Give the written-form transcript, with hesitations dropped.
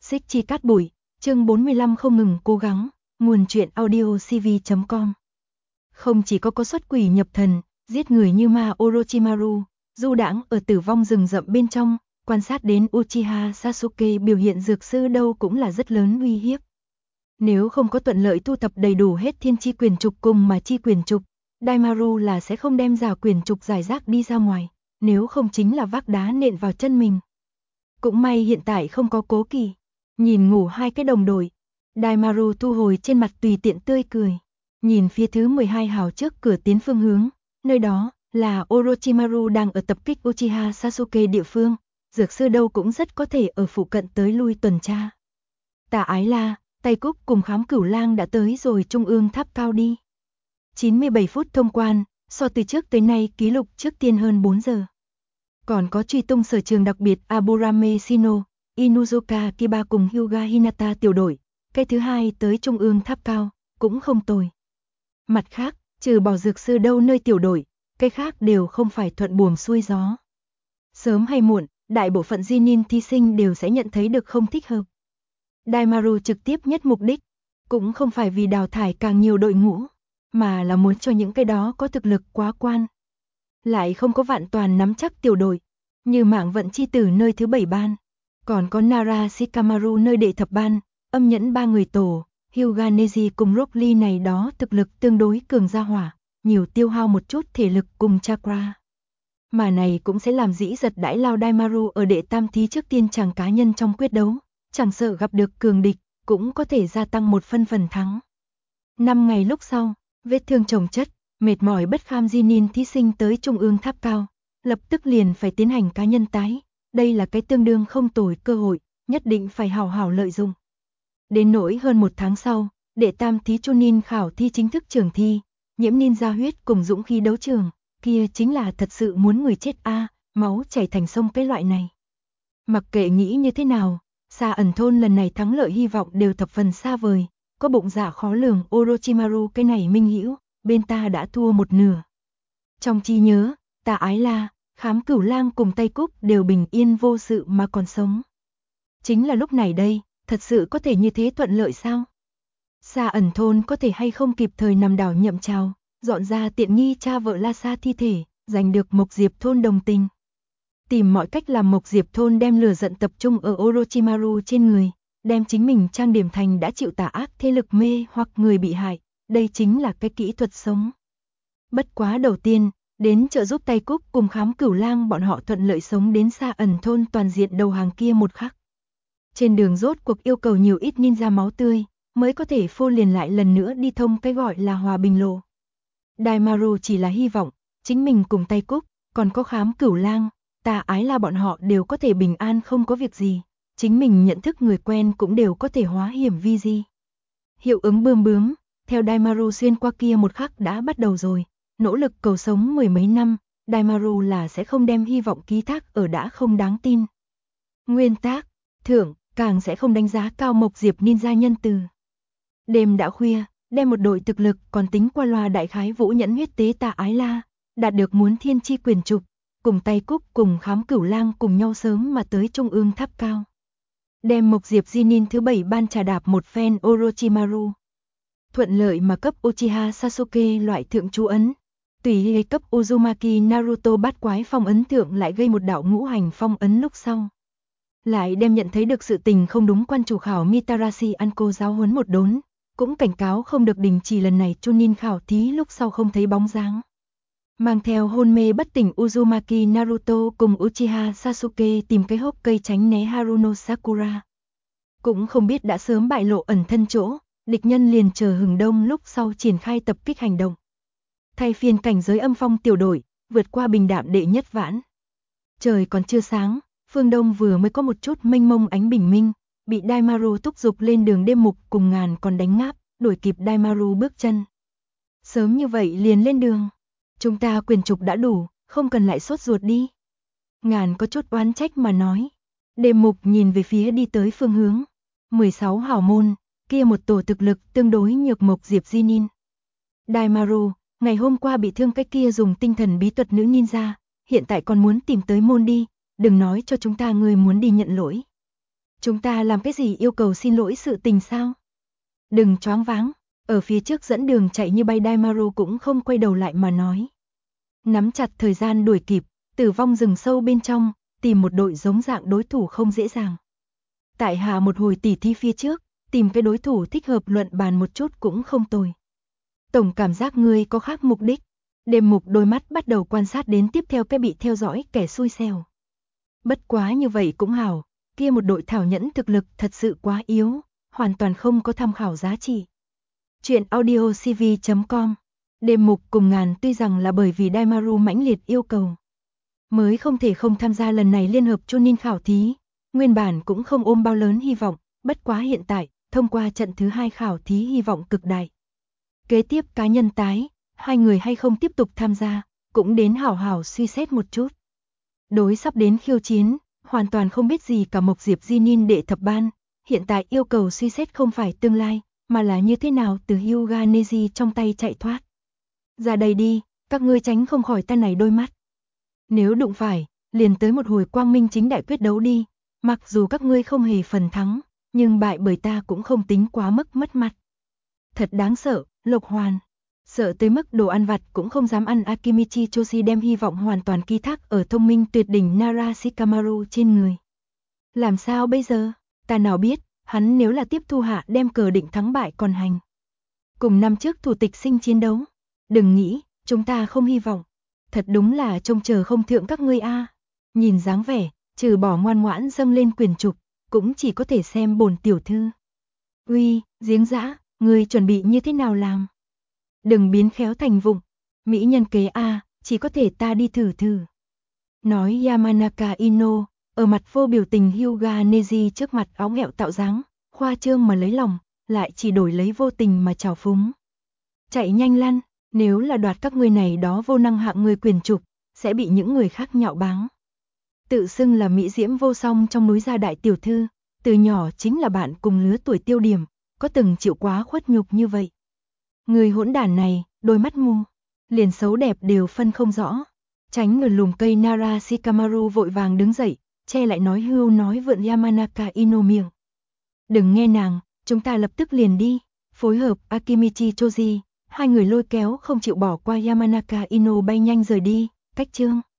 Xích chi cát bụi, chương 45 không ngừng cố gắng, nguồn truyện audio cv.com. Không chỉ có xuất quỷ nhập thần, giết người như ma Orochimaru, du đãng ở tử vong rừng rậm bên trong, quan sát đến Uchiha Sasuke biểu hiện dược sư đâu cũng là rất lớn uy hiếp. Nếu không có thuận lợi thu thập đầy đủ hết thiên chi quyền trục cùng mà chi quyền trục, Daimaru là sẽ không đem giả quyền trục giải rác đi ra ngoài, nếu không chính là vác đá nện vào chân mình. Cũng may hiện tại không có Cố Kỳ. Nhìn ngủ hai cái đồng đội, Daimaru thu hồi trên mặt tùy tiện tươi cười. Nhìn phía thứ 12 hào trước cửa tiến phương hướng, nơi đó là Orochimaru đang ở tập kích Uchiha Sasuke địa phương, dược sư đâu cũng rất có thể ở phụ cận tới lui tuần tra. Tà Ái La, Tay Cúc cùng Khám Cửu Lang đã tới rồi trung ương tháp cao đi. 97 phút thông quan, so từ trước tới nay ký lục trước tiên hơn 4 giờ. Còn có truy tung sở trường đặc biệt Aburame Shino, Inuzuka Kiba cùng Hyuga Hinata tiểu đội, cái thứ hai tới trung ương tháp cao, cũng không tồi. Mặt khác, trừ bỏ dược sư đâu nơi tiểu đội, cái khác đều không phải thuận buồm xuôi gió. Sớm hay muộn, đại bộ phận Genin thí sinh đều sẽ nhận thấy được không thích hợp. Daimaru trực tiếp nhất mục đích, cũng không phải vì đào thải càng nhiều đội ngũ, mà là muốn cho những cái đó có thực lực quá quan. Lại không có vạn toàn nắm chắc tiểu đội, như Mạng Vận Chi Tử nơi thứ 7 ban, còn có Nara Shikamaru nơi đệ thập ban, Âm Nhẫn ba người tổ, Hyuga Neji cùng Rock Lee này đó thực lực tương đối cường gia hỏa, nhiều tiêu hao một chút thể lực cùng chakra. Mà này cũng sẽ làm dĩ giật đãi lao Daimaru ở đệ tam thí trước tiên chẳng cá nhân trong quyết đấu, chẳng sợ gặp được cường địch, cũng có thể gia tăng một phần thắng. 5 ngày lúc sau, vết thương chồng chất, mệt mỏi bất kham Genin thí sinh tới trung ương tháp cao, lập tức liền phải tiến hành cá nhân tái, đây là cái tương đương không tồi cơ hội, nhất định phải hào hào lợi dụng. Đến nỗi hơn 1 tháng sau, đệ tam thí Chunin khảo thi chính thức trường thi, nhiễm ninja huyết cùng dũng khí đấu trường, kia chính là thật sự muốn người chết máu chảy thành sông cái loại này. Mặc kệ nghĩ như thế nào, Sa Ẩn thôn lần này thắng lợi hy vọng đều thập phần xa vời, có bụng dạ khó lường Orochimaru cái này minh hữu, bên ta đã thua một nửa. Trong trí nhớ, Tà Ái La, Khám Cửu Lang cùng Tay Cúc đều bình yên vô sự mà còn sống. Chính là lúc này đây, thật sự có thể như thế thuận lợi sao? Sa Ẩn thôn có thể hay không kịp thời nằm đảo nhậm trào, dọn ra tiện nghi cha vợ La Sa thi thể, giành được Mộc Diệp thôn đồng tình. Tìm mọi cách làm Mộc Diệp thôn đem lửa giận tập trung ở Orochimaru trên người, đem chính mình trang điểm thành đã chịu tà ác thế lực mê hoặc người bị hại, đây chính là cái kỹ thuật sống. Bất quá đầu tiên, đến trợ giúp Tay Cúc cùng Khám Cửu Lang bọn họ thuận lợi sống đến Sa Ẩn thôn toàn diện đầu hàng kia một khắc. Trên đường rốt cuộc yêu cầu nhiều ít ninja máu tươi, mới có thể phô liền lại lần nữa đi thông cái gọi là hòa bình lộ. Daimaru chỉ là hy vọng, chính mình cùng Tay Cúc, còn có Khám Cửu Lang, Tà Ái La bọn họ đều có thể bình an không có việc gì, chính mình nhận thức người quen cũng đều có thể hóa hiểm vi di. Hiệu ứng bươm bướm, theo Daimaru xuyên qua kia một khắc đã bắt đầu rồi, nỗ lực cầu sống 10 mấy năm, Daimaru là sẽ không đem hy vọng ký thác ở đã không đáng tin. Nguyên tác, thưởng, càng sẽ không đánh giá cao Mộc Diệp ninja nhân từ. Đêm đã khuya, đem một đội thực lực còn tính qua loa đại khái Vũ Nhẫn huyết tế Tà Ái La, đạt được muốn thiên chi quyền trục, cùng Tay Cúc cùng Khám Cửu Lang cùng nhau sớm mà tới trung ương tháp cao. Đem Mộc Diệp Genin thứ 7 ban trà đạp một phen Orochimaru. Thuận lợi mà cấp Uchiha Sasuke loại thượng chú ấn. Tùy gây cấp Uzumaki Naruto bát quái phong ấn thượng lại gây một đạo ngũ hành phong ấn lúc sau. Lại đem nhận thấy được sự tình không đúng quan chủ khảo Mitarashi Anko giáo huấn một đốn, cũng cảnh cáo không được đình chỉ lần này Chunin khảo thí lúc sau không thấy bóng dáng. Mang theo hôn mê bất tỉnh Uzumaki Naruto cùng Uchiha Sasuke tìm cái hốc cây tránh né Haruno Sakura. Cũng không biết đã sớm bại lộ ẩn thân chỗ, địch nhân liền chờ hừng đông lúc sau triển khai tập kích hành động. Thay phiên cảnh giới âm phong tiểu đội, vượt qua bình đạm đệ nhất vãn. Trời còn chưa sáng, phương đông vừa mới có một chút mênh mông ánh bình minh, bị Daimaru thúc giục lên đường đêm mục cùng ngàn còn đánh ngáp, đuổi kịp Daimaru bước chân. Sớm như vậy liền lên đường. Chúng ta quyền trục đã đủ, không cần lại sốt ruột đi. Ngàn có chút oán trách mà nói. Đêm mục nhìn về phía đi tới phương hướng. 16 hảo môn, kia một tổ thực lực tương đối nhược Mộc Diệp Genin. Daimaru, ngày hôm qua bị thương cái kia dùng tinh thần bí thuật nữ ninja, hiện tại còn muốn tìm tới môn đi, đừng nói cho chúng ta người muốn đi nhận lỗi. Chúng ta làm cái gì yêu cầu xin lỗi sự tình sao? Đừng choáng váng, ở phía trước dẫn đường chạy như bay Daimaru cũng không quay đầu lại mà nói. Nắm chặt thời gian đuổi kịp, Tử Vong rừng sâu bên trong, tìm một đội giống dạng đối thủ không dễ dàng. Tại hạ một hồi tỉ thi phía trước, tìm cái đối thủ thích hợp luận bàn một chút cũng không tồi. Tổng cảm giác ngươi có khác mục đích. Đêm Mục đôi mắt bắt đầu quan sát đến tiếp theo cái bị theo dõi kẻ xui xẻo. Bất quá như vậy cũng hảo, kia một đội thảo nhẫn thực lực thật sự quá yếu, hoàn toàn không có tham khảo giá trị. Chuyện audio cv.com. Đêm Mục cùng Ngàn tuy rằng là bởi vì Daimaru mãnh liệt yêu cầu, mới không thể không tham gia lần này liên hợp Chunin khảo thí, nguyên bản cũng không ôm bao lớn hy vọng, bất quá hiện tại, thông qua trận thứ 2 khảo thí hy vọng cực đại. Kế tiếp cá nhân tái, hai người hay không tiếp tục tham gia, cũng đến hảo hảo suy xét một chút. Đối sắp đến khiêu chiến, hoàn toàn không biết gì cả Mộc Diệp Jinin đệ thập ban, hiện tại yêu cầu suy xét không phải tương lai, mà là như thế nào từ Hyuga Neji trong tay chạy thoát. Ra đây đi, các ngươi tránh không khỏi ta này đôi mắt. Nếu đụng phải, liền tới một hồi quang minh chính đại quyết đấu đi, mặc dù các ngươi không hề phần thắng, nhưng bại bởi ta cũng không tính quá mức mất mặt. Thật đáng sợ, Lộc Hoàn. Sợ tới mức đồ ăn vặt cũng không dám ăn. Akimichi Choshi đem hy vọng hoàn toàn ký thác ở thông minh tuyệt đỉnh Nara Shikamaru trên người. Làm sao bây giờ? Ta nào biết, hắn nếu là tiếp thu hạ đem cờ định thắng bại còn hành. Cùng năm trước thủ tịch sinh chiến đấu. Đừng nghĩ, chúng ta không hy vọng. Thật đúng là trông chờ không thượng các ngươi a. Nhìn dáng vẻ, trừ bỏ ngoan ngoãn dâng lên quyền trục, cũng chỉ có thể xem bổn tiểu thư. Uy, Giếng Dã, ngươi chuẩn bị như thế nào làm? Đừng biến khéo thành vụng, mỹ nhân kế a, chỉ có thể ta đi thử thử. Nói Yamanaka Ino, ở mặt vô biểu tình Hyuga Neji trước mặt áo nghẹo tạo dáng, khoa trương mà lấy lòng, lại chỉ đổi lấy vô tình mà trào phúng. Chạy nhanh lăn, nếu là đoạt các ngươi này đó vô năng hạng người quyền trục, sẽ bị những người khác nhạo báng. Tự xưng là mỹ diễm vô song trong núi gia đại tiểu thư, từ nhỏ chính là bạn cùng lứa tuổi tiêu điểm, có từng chịu quá khuất nhục như vậy. Người hỗn đản này, đôi mắt mù, liền xấu đẹp đều phân không rõ. Tránh người lùm cây Nara Shikamaru vội vàng đứng dậy, che lại nói hưu nói vượn Yamanaka Ino miệng. Đừng nghe nàng, chúng ta lập tức liền đi. Phối hợp Akimichi Choji, hai người lôi kéo không chịu bỏ qua Yamanaka Ino bay nhanh rời đi. Cách chương